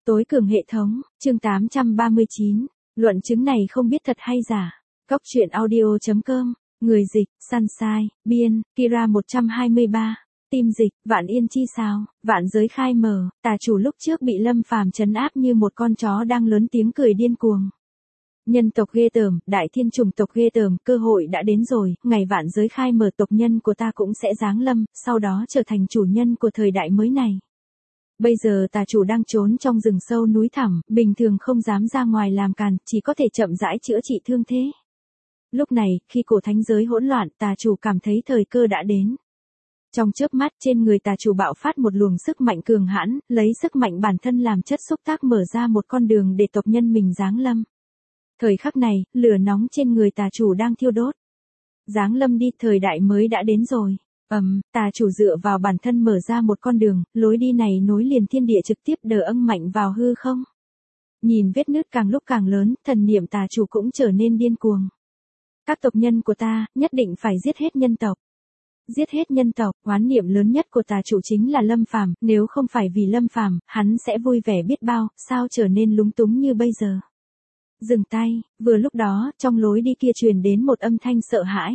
Tối cường hệ thống, chương 839. Luận chứng này không biết thật hay giả. Cóc truyện audio.com. Người dịch, Sunshine, biên, Kira 123. Tim dịch, Vạn Yên chi sao, vạn giới khai mở, tà chủ lúc trước bị Lâm Phàm trấn áp như một con chó đang lớn tiếng cười điên cuồng. Nhân tộc ghê tởm, đại thiên chủng tộc ghê tởm, cơ hội đã đến rồi, ngày vạn giới khai mở tộc nhân của ta cũng sẽ giáng lâm, sau đó trở thành chủ nhân của thời đại mới này. Bây giờ tà chủ đang trốn trong rừng sâu núi thẳm, bình thường không dám ra ngoài làm càn, chỉ có thể chậm rãi chữa trị thương thế. Lúc này, khi cổ thánh giới hỗn loạn, tà chủ cảm thấy thời cơ đã đến. Trong chớp mắt trên người tà chủ bạo phát một luồng sức mạnh cường hãn, lấy sức mạnh bản thân làm chất xúc tác mở ra một con đường để tộc nhân mình giáng lâm. Thời khắc này, lửa nóng trên người tà chủ đang thiêu đốt. Giáng lâm đi, thời đại mới đã đến rồi. Tà chủ dựa vào bản thân mở ra một con đường, lối đi này nối liền thiên địa trực tiếp đờ âng mạnh vào hư không. Nhìn vết nứt càng lúc càng lớn, thần niệm tà chủ cũng trở nên điên cuồng. Các tộc nhân của ta, nhất định phải giết hết nhân tộc. Giết hết nhân tộc, oán niệm lớn nhất của tà chủ chính là Lâm Phàm, nếu không phải vì Lâm Phàm, hắn sẽ vui vẻ biết bao, sao trở nên lúng túng như bây giờ. Dừng tay, vừa lúc đó, trong lối đi kia truyền đến một âm thanh sợ hãi.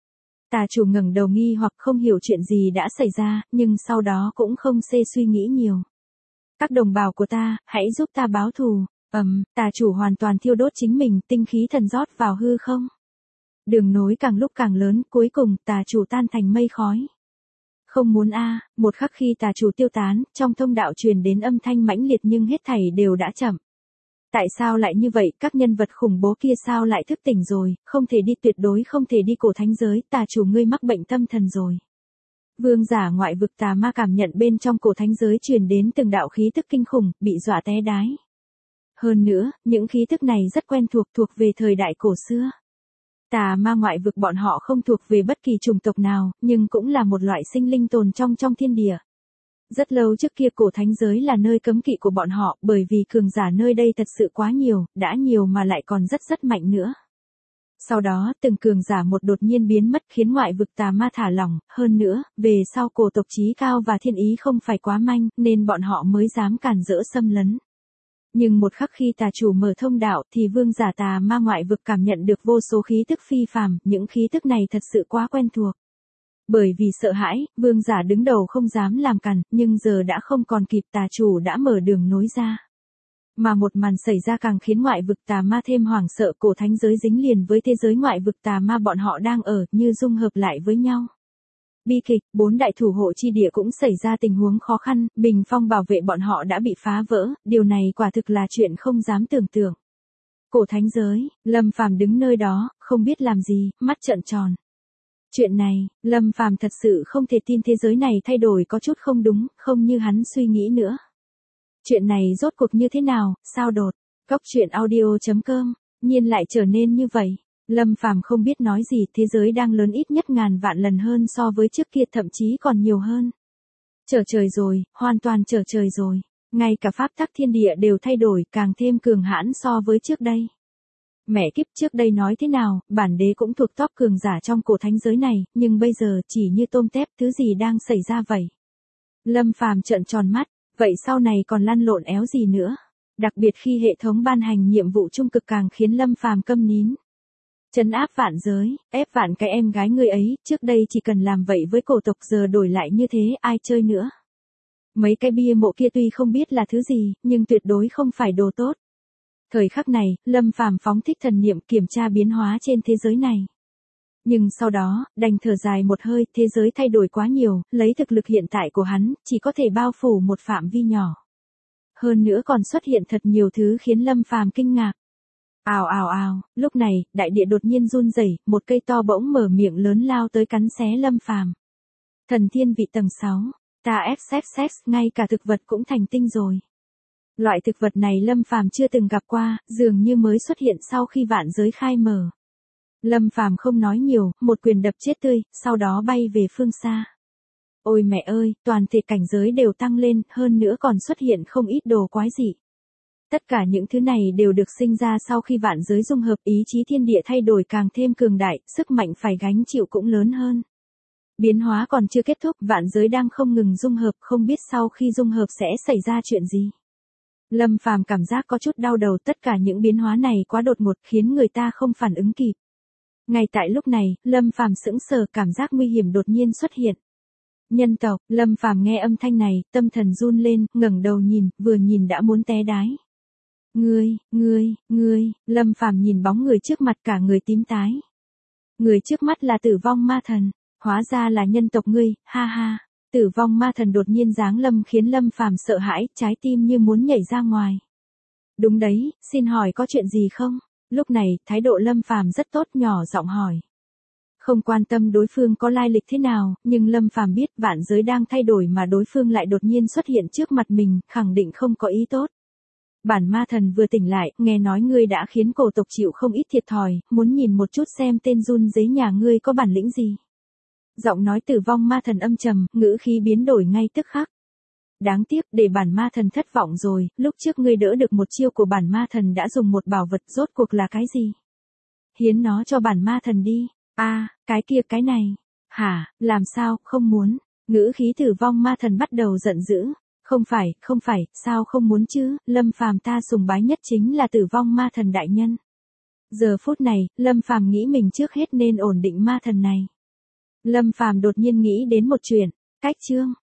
Tà chủ ngẩng đầu nghi hoặc không hiểu chuyện gì đã xảy ra, nhưng sau đó cũng không suy nghĩ nhiều. Các đồng bào của ta, hãy giúp ta báo thù. Tà chủ hoàn toàn thiêu đốt chính mình, tinh khí thần rót vào hư không. Đường nối càng lúc càng lớn, cuối cùng tà chủ tan thành mây khói. Không muốn một khắc khi tà chủ tiêu tán, trong thông đạo truyền đến âm thanh mãnh liệt nhưng hết thảy đều đã chậm. Tại sao lại như vậy, các nhân vật khủng bố kia sao lại thức tỉnh rồi, không thể đi, tuyệt đối không thể đi cổ thánh giới, tà chủ ngươi mắc bệnh tâm thần rồi. Vương giả ngoại vực tà ma cảm nhận bên trong cổ thánh giới truyền đến từng đạo khí tức kinh khủng, bị dọa té đái. Hơn nữa, những khí tức này rất quen thuộc về thời đại cổ xưa. Tà ma ngoại vực bọn họ không thuộc về bất kỳ chủng tộc nào, nhưng cũng là một loại sinh linh tồn trong thiên địa. Rất lâu trước kia cổ thánh giới là nơi cấm kỵ của bọn họ, bởi vì cường giả nơi đây thật sự quá nhiều, đã nhiều mà lại còn rất mạnh nữa. Sau đó, từng cường giả một đột nhiên biến mất khiến ngoại vực tà ma thả lỏng, hơn nữa, về sau cổ tộc chí cao và thiên ý không phải quá manh, nên bọn họ mới dám cản rỡ xâm lấn. Nhưng một khắc khi tà chủ mở thông đạo thì vương giả tà ma ngoại vực cảm nhận được vô số khí tức phi phàm, những khí tức này thật sự quá quen thuộc. Bởi vì sợ hãi, vương giả đứng đầu không dám làm cản, nhưng giờ đã không còn kịp, tà chủ đã mở đường nối ra. Mà một màn xảy ra càng khiến ngoại vực tà ma thêm hoảng sợ, cổ thánh giới dính liền với thế giới ngoại vực tà ma bọn họ đang ở, như dung hợp lại với nhau. Bi kịch, 4 đại thủ hộ chi địa cũng xảy ra tình huống khó khăn, bình phong bảo vệ bọn họ đã bị phá vỡ, điều này quả thực là chuyện không dám tưởng tượng. Cổ thánh giới, Lâm Phàm đứng nơi đó, không biết làm gì, mắt trợn tròn. Chuyện này, Lâm Phàm thật sự không thể tin thế giới này thay đổi có chút không đúng, không như hắn suy nghĩ nữa. Chuyện này rốt cuộc như thế nào, sao đột, cóc truyện audio.com, nhiên lại trở nên như vậy. Lâm Phàm không biết nói gì, thế giới đang lớn ít nhất ngàn vạn lần hơn so với trước kia, thậm chí còn nhiều hơn. Trở trời rồi, hoàn toàn trở trời rồi. Ngay cả pháp tắc thiên địa đều thay đổi, càng thêm cường hãn so với trước đây. Mẹ kiếp, trước đây nói thế nào, bản đế cũng thuộc top cường giả trong cổ thánh giới này, nhưng bây giờ chỉ như tôm tép, thứ gì đang xảy ra vậy? Lâm Phàm trợn tròn mắt, vậy sau này còn lăn lộn éo gì nữa? Đặc biệt khi hệ thống ban hành nhiệm vụ trung cực càng khiến Lâm Phàm câm nín. Trấn áp vạn giới, ép vạn cái em gái ngươi ấy, trước đây chỉ cần làm vậy với cổ tộc, giờ đổi lại như thế, ai chơi nữa? Mấy cái bia mộ kia tuy không biết là thứ gì, nhưng tuyệt đối không phải đồ tốt. Thời khắc này, Lâm Phàm phóng thích thần niệm kiểm tra biến hóa trên thế giới này. Nhưng sau đó, đành thở dài một hơi, thế giới thay đổi quá nhiều, lấy thực lực hiện tại của hắn, chỉ có thể bao phủ một phạm vi nhỏ. Hơn nữa còn xuất hiện thật nhiều thứ khiến Lâm Phàm kinh ngạc. Ào, lúc này, đại địa đột nhiên run rẩy, một cây to bỗng mở miệng lớn lao tới cắn xé Lâm Phàm. Thần thiên vị tầng 6, ta xx, ngay cả thực vật cũng thành tinh rồi. Loại thực vật này Lâm Phàm chưa từng gặp qua, dường như mới xuất hiện sau khi vạn giới khai mở. Lâm Phàm không nói nhiều, một quyền đập chết tươi, sau đó bay về phương xa. Ôi mẹ ơi, toàn thể cảnh giới đều tăng lên, hơn nữa còn xuất hiện không ít đồ quái dị. Tất cả những thứ này đều được sinh ra sau khi vạn giới dung hợp, ý chí thiên địa thay đổi càng thêm cường đại, sức mạnh phải gánh chịu cũng lớn hơn. Biến hóa còn chưa kết thúc, vạn giới đang không ngừng dung hợp, không biết sau khi dung hợp sẽ xảy ra chuyện gì. Lâm Phàm cảm giác có chút đau đầu, tất cả những biến hóa này quá đột ngột khiến người ta không phản ứng kịp. Ngay tại lúc này, Lâm Phàm sững sờ, cảm giác nguy hiểm đột nhiên xuất hiện. Nhân tộc, Lâm Phàm nghe âm thanh này, tâm thần run lên, ngẩng đầu nhìn, vừa nhìn đã muốn té đái. Ngươi, Lâm Phàm nhìn bóng người trước mặt cả người tím tái. Người trước mắt là Tử Vong Ma Thần, hóa ra là nhân tộc ngươi, ha ha. Tử Vong Ma Thần đột nhiên giáng lâm khiến Lâm Phàm sợ hãi, trái tim như muốn nhảy ra ngoài. Đúng đấy, xin hỏi có chuyện gì không? Lúc này, thái độ Lâm Phàm rất tốt, nhỏ giọng hỏi. Không quan tâm đối phương có lai lịch thế nào, nhưng Lâm Phàm biết vạn giới đang thay đổi mà đối phương lại đột nhiên xuất hiện trước mặt mình, khẳng định không có ý tốt. Bản Ma Thần vừa tỉnh lại, nghe nói ngươi đã khiến cổ tộc chịu không ít thiệt thòi, muốn nhìn một chút xem tên run rế nhà ngươi có bản lĩnh gì. Giọng nói Tử Vong Ma Thần âm trầm, ngữ khí biến đổi ngay tức khắc. Đáng tiếc, để bản Ma Thần thất vọng rồi, lúc trước ngươi đỡ được một chiêu của bản Ma Thần đã dùng một bảo vật, rốt cuộc là cái gì? Hiến nó cho bản Ma Thần đi. Cái kia cái này. Hả, làm sao, không muốn. Ngữ khí Tử Vong Ma Thần bắt đầu giận dữ. Không phải, sao không muốn chứ, Lâm Phàm ta sùng bái nhất chính là Tử Vong Ma Thần đại nhân. Giờ phút này, Lâm Phàm nghĩ mình trước hết nên ổn định Ma Thần này. Lâm Phàm đột nhiên nghĩ đến một chuyện, cách chương.